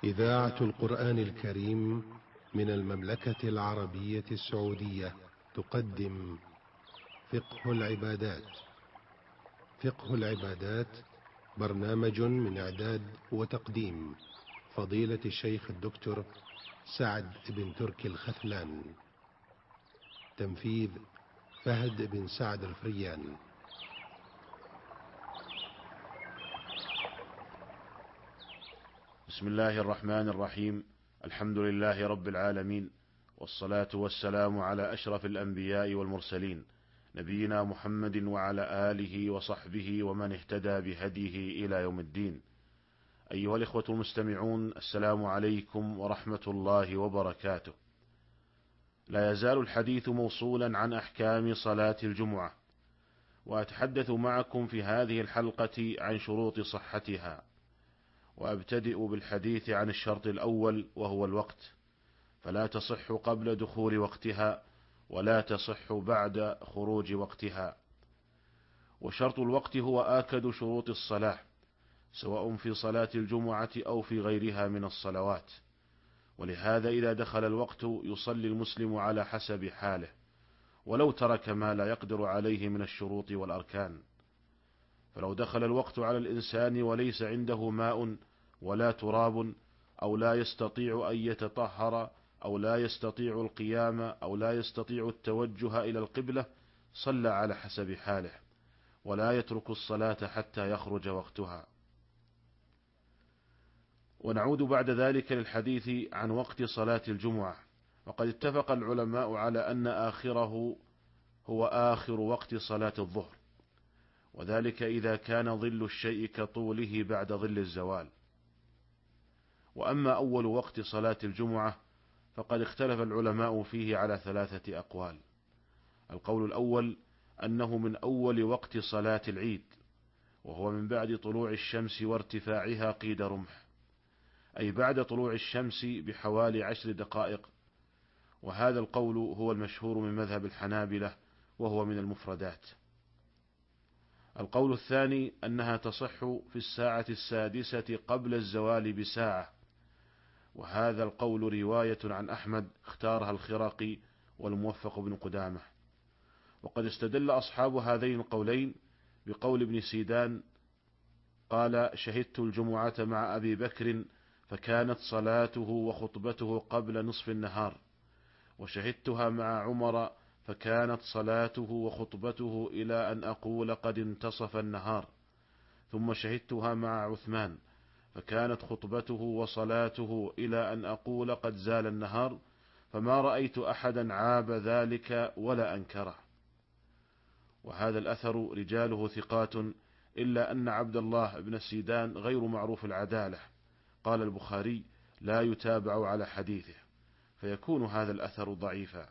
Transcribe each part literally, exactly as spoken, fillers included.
إذاعة القرآن الكريم من المملكة العربية السعودية تقدم فقه العبادات. فقه العبادات برنامج من إعداد وتقديم فضيلة الشيخ الدكتور سعد بن تركي الخثلان. تنفيذ فهد بن سعد الفريان. بسم الله الرحمن الرحيم. الحمد لله رب العالمين، والصلاة والسلام على أشرف الأنبياء والمرسلين، نبينا محمد وعلى آله وصحبه ومن اهتدى بهديه إلى يوم الدين. أيها الإخوة المستمعون، السلام عليكم ورحمة الله وبركاته. لا يزال الحديث موصولا عن أحكام صلاة الجمعة، وأتحدث معكم في هذه الحلقة عن شروط صحتها، وأبتدئ بالحديث عن الشرط الأول وهو الوقت، فلا تصح قبل دخول وقتها ولا تصح بعد خروج وقتها. وشرط الوقت هو آكد شروط الصلاة، سواء في صلاة الجمعة أو في غيرها من الصلوات، ولهذا إذا دخل الوقت يصلي المسلم على حسب حاله، ولو ترك ما لا يقدر عليه من الشروط والأركان. فلو دخل الوقت على الإنسان وليس عنده ماء ولا تراب، أو لا يستطيع أن يتطهر، أو لا يستطيع القيام، أو لا يستطيع التوجه إلى القبلة، صلى على حسب حاله، ولا يترك الصلاة حتى يخرج وقتها. ونعود بعد ذلك للحديث عن وقت صلاة الجمعة. وقد اتفق العلماء على أن آخره هو آخر وقت صلاة الظهر، وذلك إذا كان ظل الشيء كطوله بعد ظل الزوال. وأما أول وقت صلاة الجمعة فقد اختلف العلماء فيه على ثلاثة أقوال. القول الأول أنه من أول وقت صلاة العيد، وهو من بعد طلوع الشمس وارتفاعها قيد رمح، أي بعد طلوع الشمس بحوالي عشر دقائق، وهذا القول هو المشهور من مذهب الحنابلة، وهو من المفردات. القول الثاني أنها تصح في الساعة السادسة قبل الزوال بساعة، وهذا القول رواية عن أحمد اختارها الخرقي والموفق بن قدامة. وقد استدل أصحاب هذين القولين بقول ابن سيدان قال: شهدت الجمعة مع أبي بكر فكانت صلاته وخطبته قبل نصف النهار، وشهدتها مع عمر فكانت صلاته وخطبته إلى أن أقول قد انتصف النهار، ثم شهدتها مع عثمان فكانت خطبته وصلاته إلى أن أقول قد زال النهار، فما رأيت أحدا عاب ذلك ولا أنكره. وهذا الأثر رجاله ثقات، إلا أن عبد الله بن سيدان غير معروف العدالة، قال البخاري: لا يتابع على حديثه، فيكون هذا الأثر ضعيفا.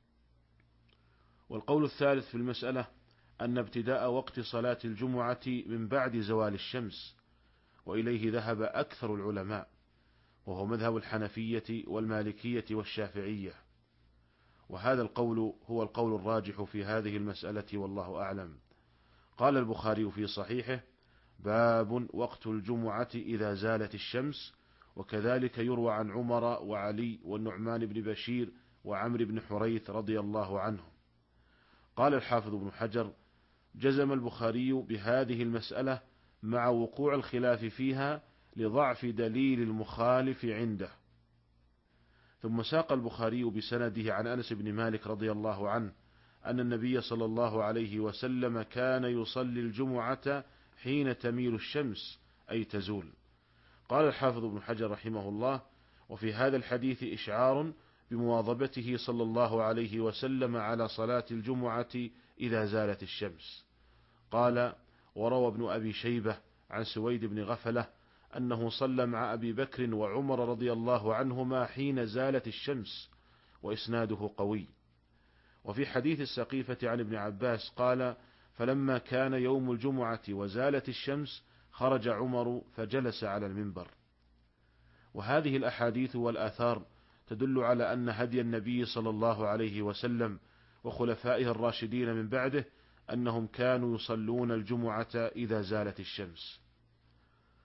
والقول الثالث في المسألة أن ابتداء وقت صلاة الجمعة من بعد زوال الشمس، وإليه ذهب أكثر العلماء، وهو مذهب الحنفية والمالكية والشافعية، وهذا القول هو القول الراجح في هذه المسألة، والله أعلم. قال البخاري في صحيحه: باب وقت الجمعة إذا زالت الشمس. وكذلك يروى عن عمر وعلي والنعمان بن بشير وعمر بن حريث رضي الله عنهم. قال الحافظ ابن حجر: جزم البخاري بهذه المسألة مع وقوع الخلاف فيها لضعف دليل المخالف عنده. ثم ساق البخاري بسنده عن أنس بن مالك رضي الله عنه أن النبي صلى الله عليه وسلم كان يصلي الجمعة حين تميل الشمس، أي تزول. قال الحافظ ابن حجر رحمه الله: وفي هذا الحديث إشعار بمواظبته صلى الله عليه وسلم على صلاة الجمعة إذا زالت الشمس. قال: وروى ابن أبي شيبة عن سويد بن غفلة أنه صلى مع أبي بكر وعمر رضي الله عنهما حين زالت الشمس، وإسناده قوي. وفي حديث السقيفة عن ابن عباس قال: فلما كان يوم الجمعة وزالت الشمس خرج عمر فجلس على المنبر. وهذه الأحاديث والآثار تدل على أن هدي النبي صلى الله عليه وسلم وخلفائه الراشدين من بعده أنهم كانوا يصلون الجمعة إذا زالت الشمس.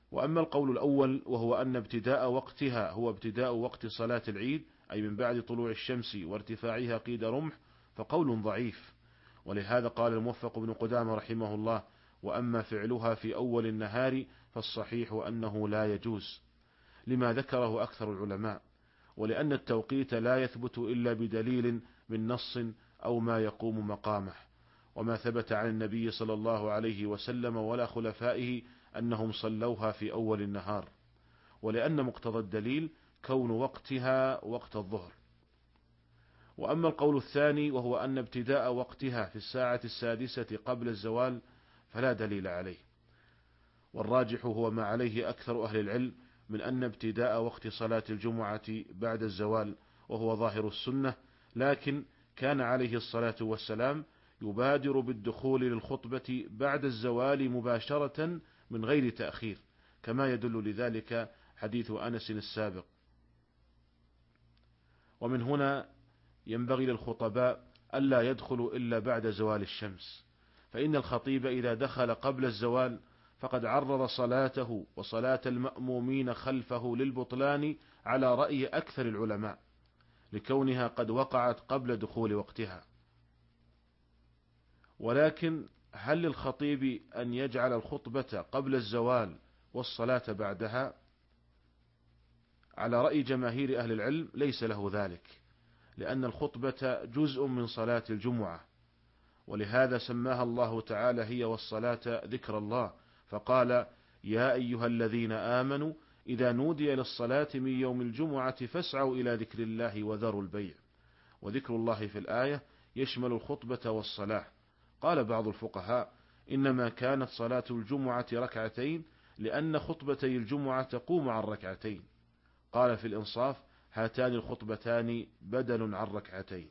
وأما القول الأول وهو أن ابتداء وقتها هو ابتداء وقت صلاة العيد أي من بعد طلوع الشمس وارتفاعها قيد رمح فقول ضعيف، ولهذا قال الموفق بن قدامة رحمه الله: وأما فعلها في أول النهار فالصحيح أنه لا يجوز، لما ذكره أكثر العلماء، ولأن التوقيت لا يثبت إلا بدليل من نص أو ما يقوم مقامه، وما ثبت عن النبي صلى الله عليه وسلم ولا خلفائه أنهم صلوها في أول النهار، ولأن مقتضى الدليل كون وقتها وقت الظهر. وأما القول الثاني وهو أن ابتداء وقتها في الساعة السادسة قبل الزوال فلا دليل عليه، والراجح هو ما عليه أكثر أهل العلم من أن ابتداء وقت صلاة الجمعة بعد الزوال وهو ظاهر السنة، لكن كان عليه الصلاة والسلام يبادر بالدخول للخطبة بعد الزوال مباشرة من غير تأخير، كما يدل لذلك حديث أنس السابق. ومن هنا ينبغي للخطباء ألا يدخلوا إلا بعد زوال الشمس، فإن الخطيب إذا دخل قبل الزوال فقد عرض صلاته وصلاة المأمومين خلفه للبطلان على رأي أكثر العلماء، لكونها قد وقعت قبل دخول وقتها. ولكن هل للخطيب أن يجعل الخطبة قبل الزوال والصلاة بعدها؟ على رأي جماهير أهل العلم ليس له ذلك، لأن الخطبة جزء من صلاة الجمعة، ولهذا سماها الله تعالى هي والصلاة ذكر الله، فقال: يا أيها الذين آمنوا إذا نودي للصلاة من يوم الجمعة فاسعوا إلى ذكر الله وذروا البيع. وذكر الله في الآية يشمل الخطبة والصلاة. قال بعض الفقهاء: إنما كانت صلاة الجمعة ركعتين لأن خطبتي الجمعة تقوم عن ركعتين. قال في الإنصاف: هاتان الخطبتان بدل عن ركعتين.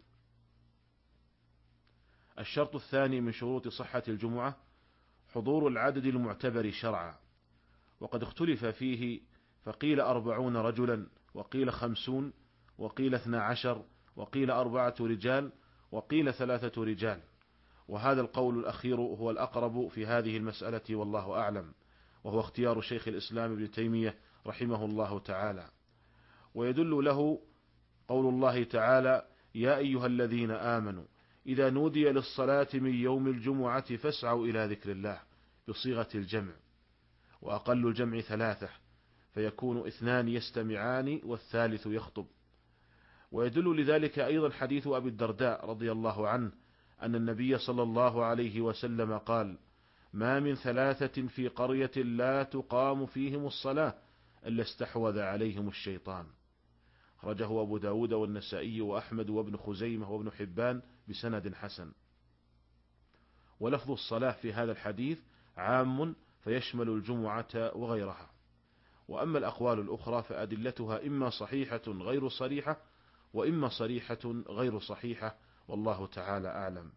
الشرط الثاني من شروط صحة الجمعة حضور العدد المعتبر شرعا، وقد اختلف فيه، فقيل أربعون رجلا، وقيل خمسون، وقيل اثنى عشر، وقيل أربعة رجال، وقيل ثلاثة رجال، وهذا القول الأخير هو الأقرب في هذه المسألة والله أعلم، وهو اختيار شيخ الإسلام ابن تيمية رحمه الله تعالى. ويدل له قول الله تعالى: يا أيها الذين آمنوا إذا نودي للصلاة من يوم الجمعة فاسعوا إلى ذكر الله، بصيغة الجمع، وأقل الجمع ثلاثة، فيكون اثنان يستمعان والثالث يخطب. ويدل لذلك أيضا حديث أبي الدرداء رضي الله عنه أن النبي صلى الله عليه وسلم قال: ما من ثلاثة في قرية لا تقام فيهم الصلاة إلا استحوذ عليهم الشيطان. خرجه أبو داود والنسائي وأحمد وابن خزيمة وابن حبان بسند حسن. ولفظ الصلاة في هذا الحديث عام فيشمل الجمعة وغيرها. وأما الأقوال الأخرى فأدلتها إما صحيحة غير صريحة، وإما صريحة غير صحيحة، والله تعالى أعلم.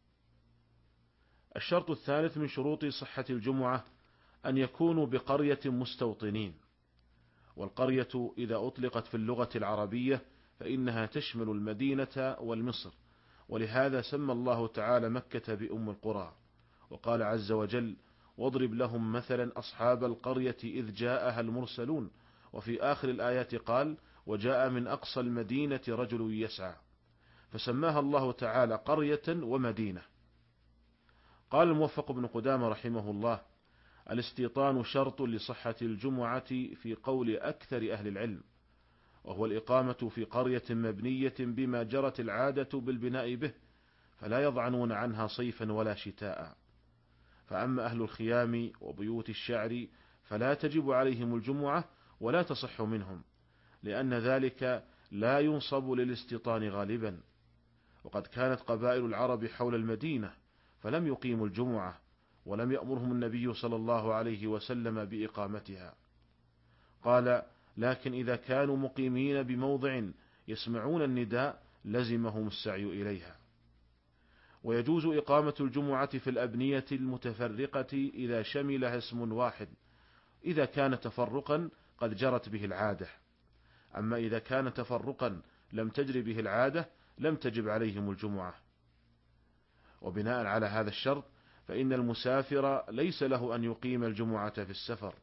الشرط الثالث من شروط صحة الجمعة أن يكونوا بقرية مستوطنين، والقرية إذا أطلقت في اللغة العربية فإنها تشمل المدينة والمصر، ولهذا سمى الله تعالى مكة بأم القرى، وقال عز وجل: واضرب لهم مثلا أصحاب القرية إذ جاءها المرسلون. وفي آخر الآيات قال: وجاء من أقصى المدينة رجل يسعى، فسماها الله تعالى قرية ومدينة. قال الموفق بن قدامة رحمه الله: الاستيطان شرط لصحة الجمعة في قول أكثر أهل العلم، وهو الإقامة في قرية مبنية بما جرت العادة بالبناء به، فلا يضعنون عنها صيفا ولا شتاء. فأما أهل الخيام وبيوت الشعر فلا تجب عليهم الجمعة ولا تصح منهم، لأن ذلك لا ينصب للاستيطان غالبا. وقد كانت قبائل العرب حول المدينة فلم يقيموا الجمعة، ولم يأمرهم النبي صلى الله عليه وسلم بإقامتها. قال: لكن إذا كانوا مقيمين بموضع يسمعون النداء لزمهم السعي إليها. ويجوز إقامة الجمعة في الأبنية المتفرقة إذا شملها اسم واحد، إذا كان تفرقا قد جرت به العادة. أما إذا كان تفرقا لم تجر به العادة لم تجب عليهم الجمعة. وبناء على هذا الشرط فإن المسافر ليس له أن يقيم الجمعة في السفر،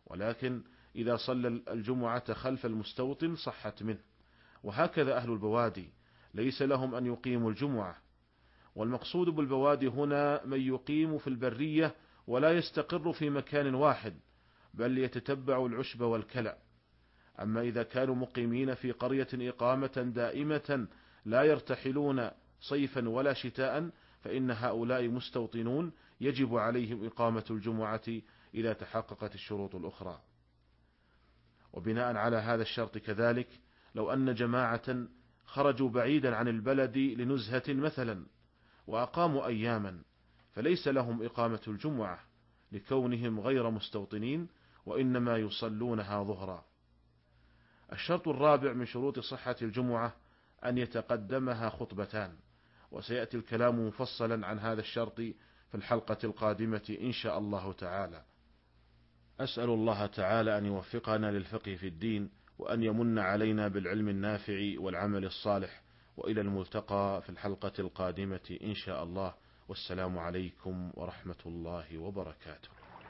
ولكن إذا صلى الجمعة خلف المستوطن صحت منه. وهكذا أهل البوادي ليس لهم أن يقيموا الجمعة، والمقصود بالبوادي هنا من يقيم في البرية ولا يستقر في مكان واحد، بل يتتبع العشب والكلأ. أما إذا كانوا مقيمين في قرية إقامة دائمة لا يرتحلون صيفا ولا شتاء، فإن هؤلاء مستوطنون يجب عليهم إقامة الجمعة إذا تحققت الشروط الأخرى. وبناء على هذا الشرط كذلك، لو أن جماعة خرجوا بعيدا عن البلد لنزهة مثلا وأقاموا أياما، فليس لهم إقامة الجمعة لكونهم غير مستوطنين، وإنما يصلونها ظهرا. الشرط الرابع من شروط صحة الجمعة أن يتقدمها خطبتان، وسيأتي الكلام مفصلا عن هذا الشرط في الحلقة القادمة إن شاء الله تعالى. أسأل الله تعالى أن يوفقنا للفقه في الدين، وأن يمن علينا بالعلم النافع والعمل الصالح. وإلى الملتقى في الحلقة القادمة إن شاء الله، والسلام عليكم ورحمة الله وبركاته.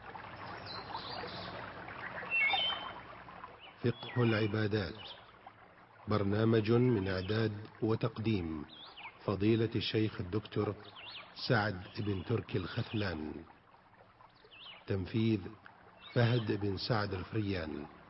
فقه العبادات، برنامج من إعداد وتقديم فضيلة الشيخ الدكتور سعد بن تركي الخثلان، تنفيذ فهد بن سعد الفريان.